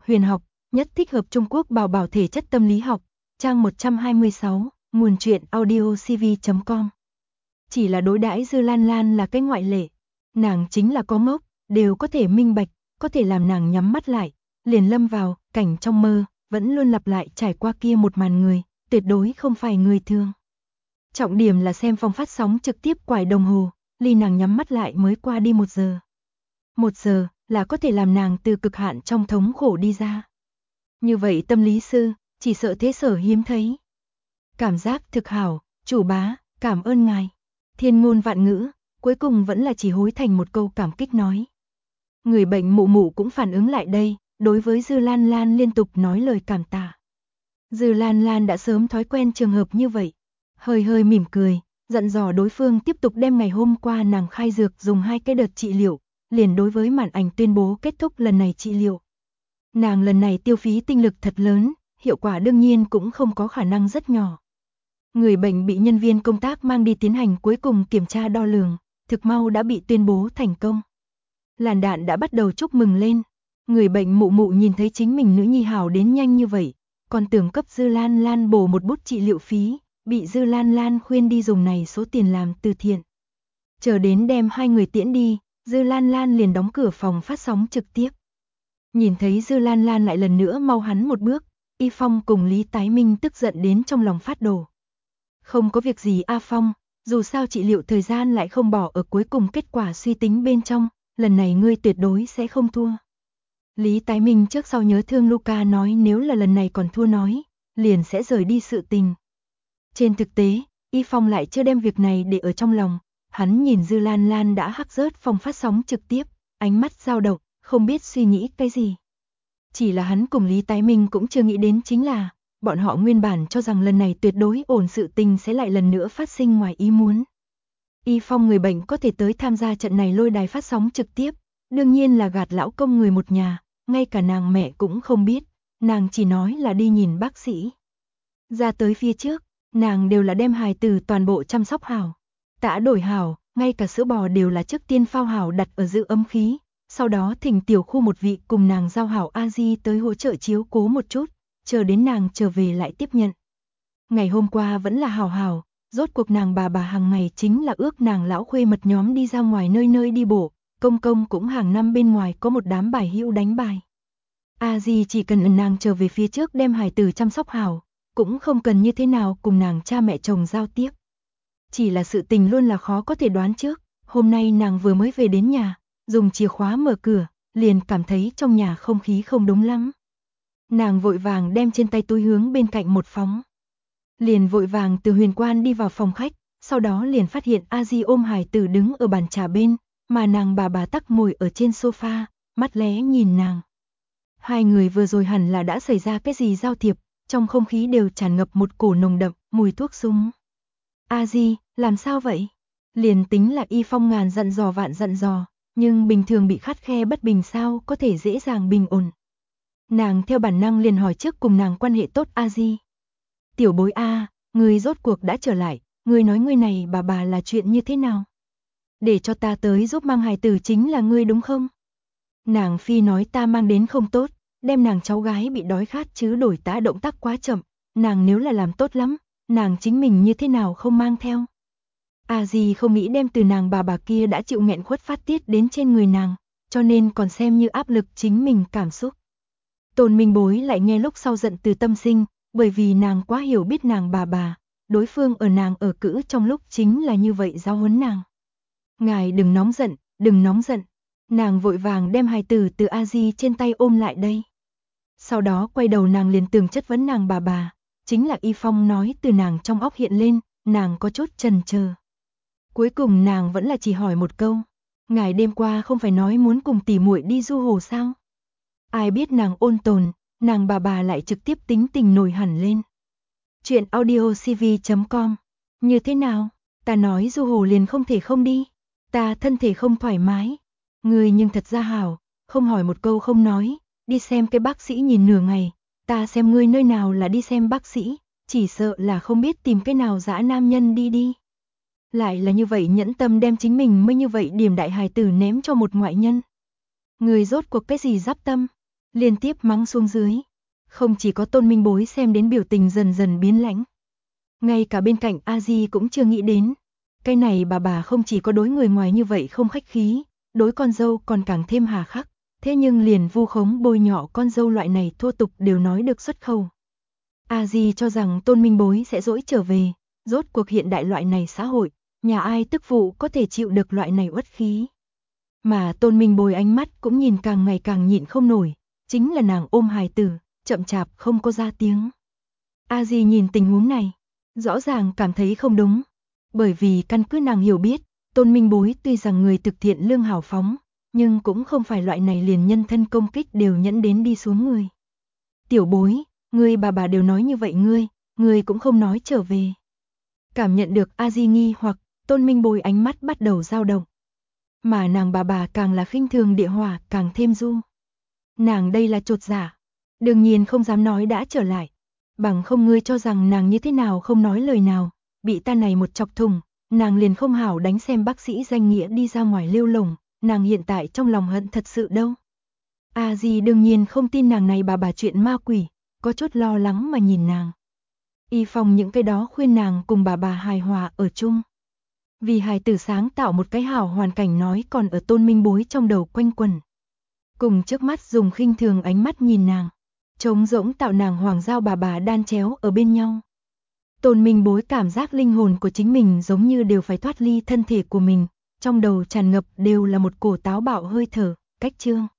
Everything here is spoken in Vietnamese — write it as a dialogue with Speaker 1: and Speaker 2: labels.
Speaker 1: huyền học, nhất thích hợp Trung Quốc bảo bảo thể chất tâm lý học, trang 126, nguồn truyện audiocv.com. Chỉ là đối đãi Dư Lan Lan là cái ngoại lệ, nàng chính là có ngốc, đều có thể minh bạch, có thể làm nàng nhắm mắt lại, liền lâm vào cảnh trong mơ, vẫn luôn lặp lại trải qua kia một màn người, tuyệt đối không phải người thường. Trọng điểm là xem phòng phát sóng trực tiếp quải đồng hồ, ly nàng nhắm mắt lại mới qua đi 1 giờ. 1 giờ là có thể làm nàng từ cực hạn trong thống khổ đi ra. Như vậy tâm lý sư, chỉ sợ thế sở hiếm thấy. Cảm giác thực hảo, chủ bá, cảm ơn ngài. Thiên ngôn vạn ngữ, cuối cùng vẫn là chỉ hối thành một câu cảm kích nói. Người bệnh Mụ Mụ cũng phản ứng lại đây, đối với Dư Lan Lan liên tục nói lời cảm tạ. Dư Lan Lan đã sớm thói quen trường hợp như vậy, hơi hơi mỉm cười, dặn dò đối phương tiếp tục đem ngày hôm qua nàng khai dược dùng 2 cái đợt trị liệu, liền đối với màn ảnh tuyên bố kết thúc lần này trị liệu. Nàng lần này tiêu phí tinh lực thật lớn, hiệu quả đương nhiên cũng không có khả năng rất nhỏ. Người bệnh bị nhân viên công tác mang đi tiến hành cuối cùng kiểm tra đo lường, thực mau đã bị tuyên bố thành công. Làn đạn đã bắt đầu chúc mừng lên. Người bệnh Mụ Mụ nhìn thấy chính mình nữ nhi hảo đến nhanh như vậy, còn tưởng cấp Dư Lan Lan bổ một bút trị liệu phí, bị Dư Lan Lan khuyên đi dùng này số tiền làm từ thiện. Chờ đến đem 2 người tiễn đi, Dư Lan Lan liền đóng cửa phòng phát sóng trực tiếp. Nhìn thấy Dư Lan Lan lại lần nữa mau hắn một bước, Y Phong cùng Lý Tái Minh tức giận đến trong lòng phát đổ. Không có việc gì A Phong, dù sao trị liệu thời gian lại không bỏ ở cuối cùng kết quả suy tính bên trong, lần này ngươi tuyệt đối sẽ không thua. Lý Tái Minh trước sau nhớ thương Luca nói nếu là lần này còn thua nói, liền sẽ rời đi sự tình. Trên thực tế, Y Phong lại chưa đem việc này để ở trong lòng, hắn nhìn Dư Lan Lan đã hắc rớt phòng phát sóng trực tiếp, ánh mắt dao động, không biết suy nghĩ cái gì. Chỉ là hắn cùng Lý Tái Minh cũng chưa nghĩ đến chính là, bọn họ nguyên bản cho rằng lần này tuyệt đối ổn sự tình sẽ lại lần nữa phát sinh ngoài ý muốn. Y Phong người bệnh có thể tới tham gia trận này lôi đài phát sóng trực tiếp, đương nhiên là gạt lão công người một nhà, ngay cả nàng mẹ cũng không biết, nàng chỉ nói là đi nhìn bác sĩ. Ra tới phía trước, nàng đều là đem hài tử toàn bộ chăm sóc hảo, tã đổi hảo, ngay cả sữa bò đều là trước tiên phao hảo đặt ở giữ ấm khí, sau đó thỉnh tiểu khu một vị cùng nàng giao hảo A-di tới hỗ trợ chiếu cố một chút, chờ đến nàng trở về lại tiếp nhận. Ngày hôm qua vẫn là hảo hảo, rốt cuộc nàng bà hàng ngày chính là ước nàng lão khuê mật nhóm đi ra ngoài nơi nơi đi bộ, công công cũng hàng năm bên ngoài có một đám bài hữu đánh bài. A-di chỉ cần nàng trở về phía trước đem hài tử chăm sóc hảo, cũng không cần như thế nào cùng nàng cha mẹ chồng giao tiếp. Chỉ là sự tình luôn là khó có thể đoán trước, hôm nay nàng vừa mới về đến nhà, dùng chìa khóa mở cửa, liền cảm thấy trong nhà không khí không đúng lắm. Nàng vội vàng đem trên tay túi hướng bên cạnh một phóng. Liền vội vàng từ huyền quan đi vào phòng khách, sau đó liền phát hiện A-di ôm hài tử đứng ở bàn trà bên, mà nàng bà tắc ngồi ở trên sofa, mắt lé nhìn nàng. Hai người vừa rồi hẳn là đã xảy ra cái gì giao thiệp, trong không khí đều tràn ngập một cổ nồng đậm, mùi thuốc súng. A-di, làm sao vậy? Liền tính là Y Phong ngàn dặn dò vạn dặn dò, nhưng bình thường bị khắt khe bất bình sao có thể dễ dàng bình ổn. Nàng theo bản năng liền hỏi trước cùng nàng quan hệ tốt A-di. Tiểu bối A, người rốt cuộc đã trở lại, người nói người này bà là chuyện như thế nào? Để cho ta tới giúp mang hài tử chính là ngươi đúng không? Nàng phi nói ta mang đến không tốt, đem nàng cháu gái bị đói khát chứ đổi tá động tác quá chậm, nàng nếu là làm tốt lắm, nàng chính mình như thế nào không mang theo. A-di không nghĩ đem từ nàng bà kia đã chịu nghẹn khuất phát tiết đến trên người nàng, cho nên còn xem như áp lực chính mình cảm xúc. Tôn Minh Bối lại nghe lúc sau giận từ tâm sinh, bởi vì nàng quá hiểu biết nàng bà, đối phương ở nàng ở cữ trong lúc chính là như vậy giáo huấn nàng. Ngài đừng nóng giận, đừng nóng giận. Nàng vội vàng đem hài tử từ A-di trên tay ôm lại đây. Sau đó quay đầu nàng liền tường chất vấn nàng bà, chính là Y Phong nói từ nàng trong óc hiện lên, nàng có chút chần chờ. Cuối cùng nàng vẫn là chỉ hỏi một câu, ngài đêm qua không phải nói muốn cùng tỷ muội đi du hồ sao? Ai biết nàng ôn tồn, nàng bà lại trực tiếp tính tình nổi hẳn lên. Chuyện audiocv.com. Như thế nào? Ta nói du hồ liền không thể không đi. Ta thân thể không thoải mái. Người nhưng thật ra hảo, không hỏi một câu không nói, đi xem cái bác sĩ nhìn nửa ngày, ta xem ngươi nơi nào là đi xem bác sĩ, chỉ sợ là không biết tìm cái nào dã nam nhân đi. Lại là như vậy nhẫn tâm đem chính mình mới như vậy điểm đại hài tử ném cho một ngoại nhân. Người rốt cuộc cái gì giáp tâm? liên tiếp mắng xuống dưới. Không chỉ có Tôn Minh Bối xem đến biểu tình dần dần biến lãnh. Ngay cả bên cạnh A Di cũng chưa nghĩ đến. Cái này bà không chỉ có đối người ngoài như vậy không khách khí, đối con dâu còn càng thêm hà khắc. Thế nhưng liền vu khống bôi nhọ con dâu loại này thô tục đều nói được xuất khẩu. A Di cho rằng Tôn Minh Bối sẽ dỗi trở về, rốt cuộc hiện đại loại này xã hội, nhà ai tức phụ có thể chịu được loại này uất khí. Mà Tôn Minh Bối ánh mắt cũng nhìn càng ngày càng nhịn không nổi, chính là nàng ôm hài tử, chậm chạp không có ra tiếng. A Di nhìn tình huống này, rõ ràng cảm thấy không đúng, bởi vì căn cứ nàng hiểu biết, Tôn Minh Bối tuy rằng người thực thiện lương hào phóng, nhưng cũng không phải loại này liền nhân thân công kích đều nhẫn đến đi xuống người. Tiểu Bối, ngươi bà đều nói như vậy ngươi cũng không nói trở về. Cảm nhận được A Di nghi hoặc, Tôn Minh Bối ánh mắt bắt đầu dao động. Mà nàng bà càng là khinh thường địa hỏa càng thêm du. Nàng đây là chột dạ, đương nhiên không dám nói đã trở lại. Bằng không ngươi cho rằng nàng như thế nào không nói lời nào, bị ta này một chọc thùng, nàng liền không hảo đánh xem bác sĩ danh nghĩa đi ra ngoài lưu lồng, nàng hiện tại trong lòng hận thật sự đâu. A Di đương nhiên không tin nàng này bà chuyện ma quỷ, có chút lo lắng mà nhìn nàng. Y Phong những cái đó khuyên nàng cùng bà hài hòa ở chung. Vì hài tử sáng tạo một cái hảo hoàn cảnh nói còn ở Tôn Minh Bối trong đầu quanh quẩn. Cùng trước mắt dùng khinh thường ánh mắt nhìn nàng, trống rỗng tạo nàng hoàng giao bà đan chéo ở bên nhau. Tôn Minh Bối cảm giác linh hồn của chính mình giống như đều phải thoát ly thân thể của mình, trong đầu tràn ngập đều là một cổ táo bạo hơi thở, cách chương.